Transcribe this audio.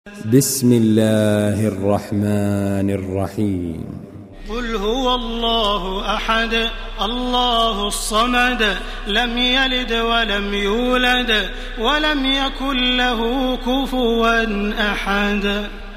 بسم الله الرحمن الرحيم. قل هو الله أحد الله الصمد لم يلد ولم يولد ولم يكن له كفوا أحد.